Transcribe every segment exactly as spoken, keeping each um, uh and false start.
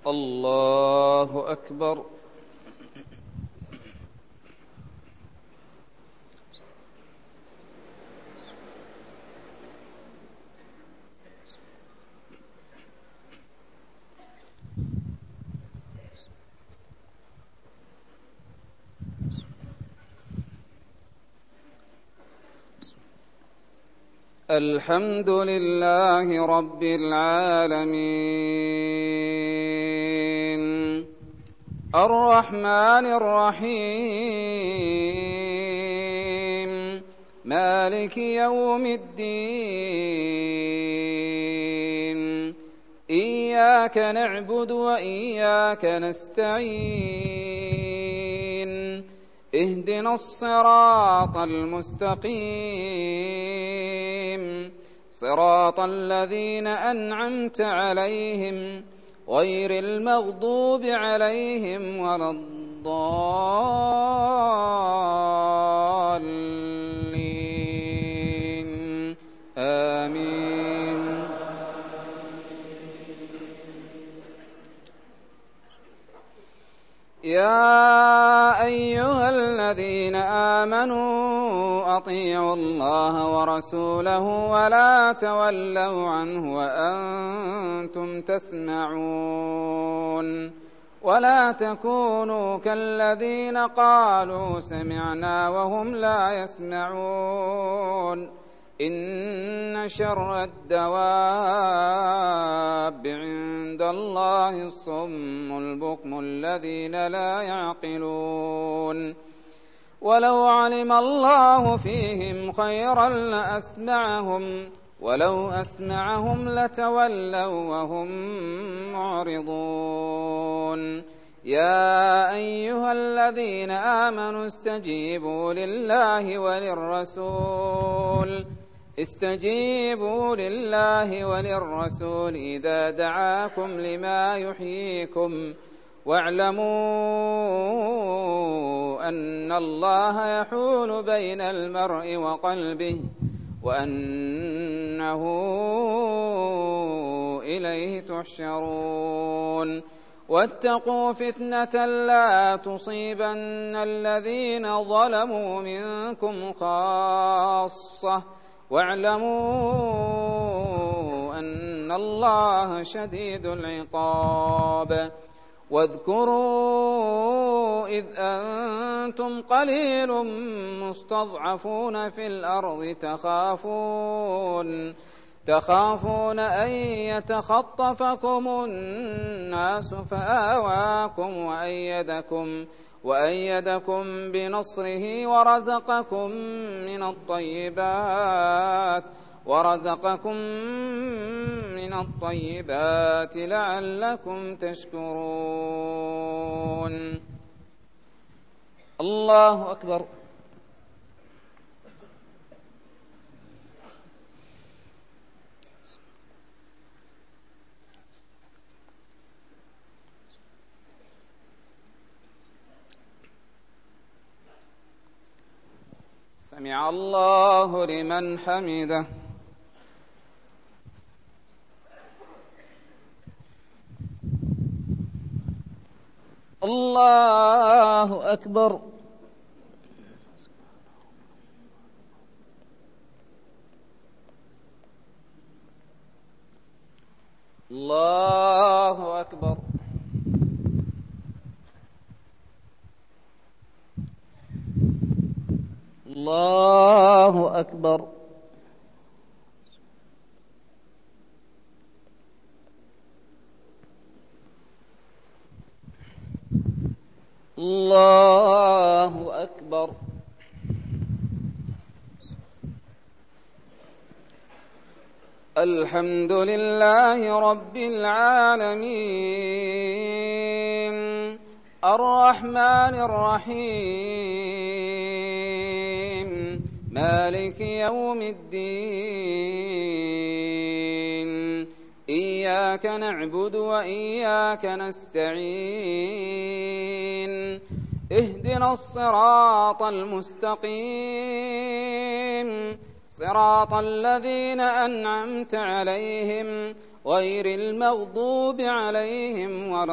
الله أكبر. الحمد لله رب العالمين الرحمن الرحيم مالك يوم الدين إياك نعبد وإياك نستعين اهدنا الصراط المستقيم صراط الذين أنعمت عليهم غير المغضوب عليهم ولا الضالين آمين. يا أيها الذين آمنوا أطيعوا الله ورسوله ولا تولوا عنه وأنتم تسمعون ولا تكونوا كالذين قالوا سمعنا وهم لا يسمعون إن شر الدواب عند الله الصم البكم الذين لا يعقلون ولو علم الله فيهم خيرا لأسمعهم ولو أسمعهم لتولوا وهم معرضون. يا أيها الذين آمنوا استجيبوا لله وللرسول استجيبوا لله وللرسول إذا دعاكم لما يحييكم واعلموا أن الله يحول بين المرء وقلبه وأنه إليه تحشرون. واتقوا فتنة لا تصيبن الذين ظلموا منكم خاصة واعلموا أن الله شديد العقاب. واذكروا إذ أنتم قليل مستضعفون في الأرض تخافون تخافون أن يتخطفكم الناس فآواكم وأيدكم وأيدكم بنصره ورزقكم من الطيبات ورزقكم من الطيبات لعلكم تشكرون. الله أكبر. سمع الله لمن حمده. الله أكبر. الله أكبر. الله أكبر. الله أكبر. الحمد لله رب العالمين الرحمن الرحيم مالك يوم الدين إياك نعبد وإياك نستعين اهدنا الصراط المستقيم صراط الذين أنعمت عليهم غير المغضوب عليهم ولا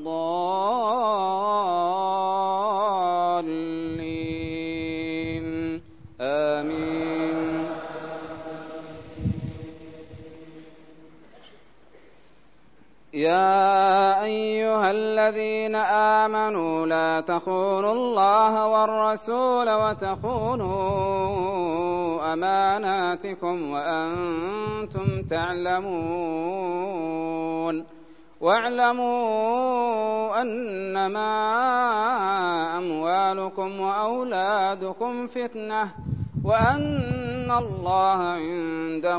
الضالين آمين. يا أيها الذين آمنوا لا تخونوا الله والرسول وتخونوا أماناتكم وأنتم تعلمون واعلموا أنما أموالكم وأولادكم فتنة وأن الله عنده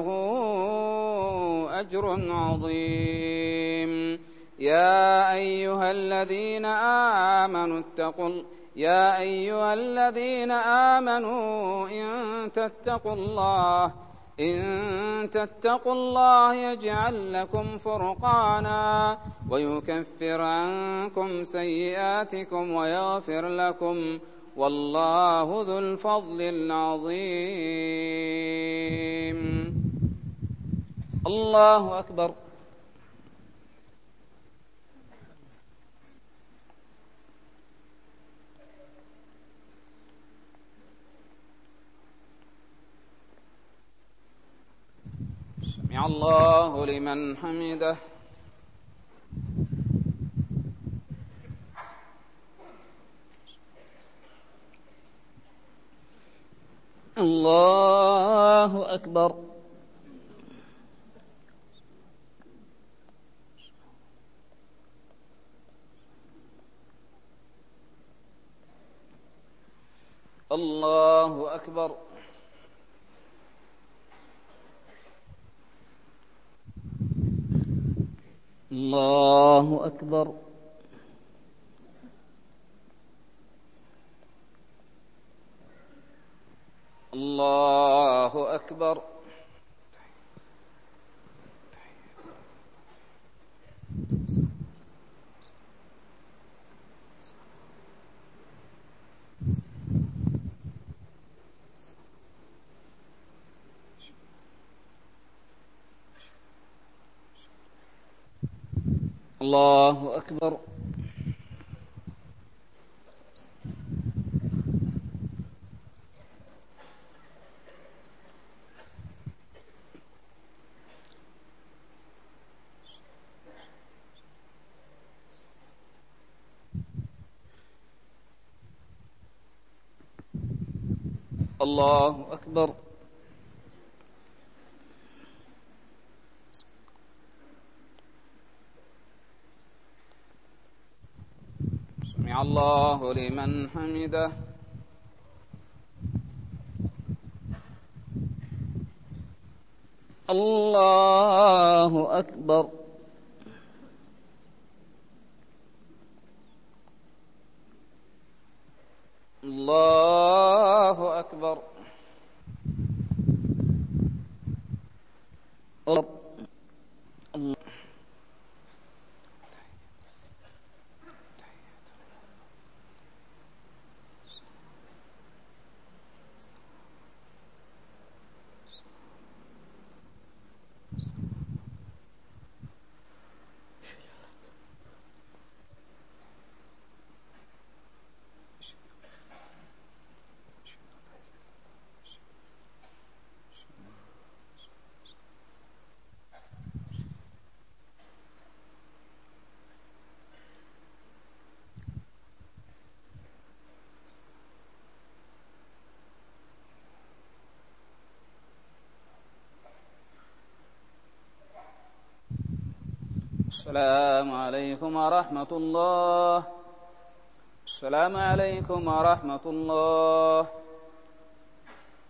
أجر عظيم. يا أيها الذين آمنوا اتقوا يا أيها الذين آمنوا إن تتقوا الله إن تتقوا الله يجعل لكم فرقانا ويكفر عنكم سيئاتكم ويغفر لكم والله ذو الفضل العظيم. الله أكبر. سمع الله لمن حمده. الله أكبر. الله أكبر. الله أكبر. الله أكبر. الله أكبر. الله أكبر. سمع الله لمن حمده. الله أكبر. الله أكبر. الله. السلام عليكم ورحمة الله. السلام عليكم ورحمة الله.